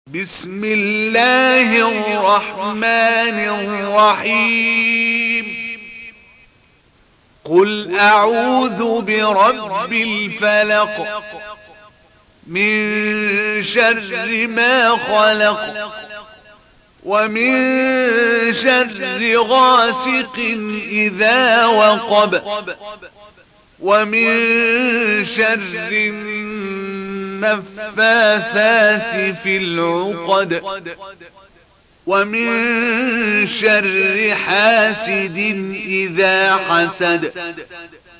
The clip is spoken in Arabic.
بسم الله الرحمن الرحيم قل أعوذ برب الفلق من شر ما خلق ومن شر غاسق إذا وقب ومن شر النفاثات في العقد ومن شر حاسد إذا حسد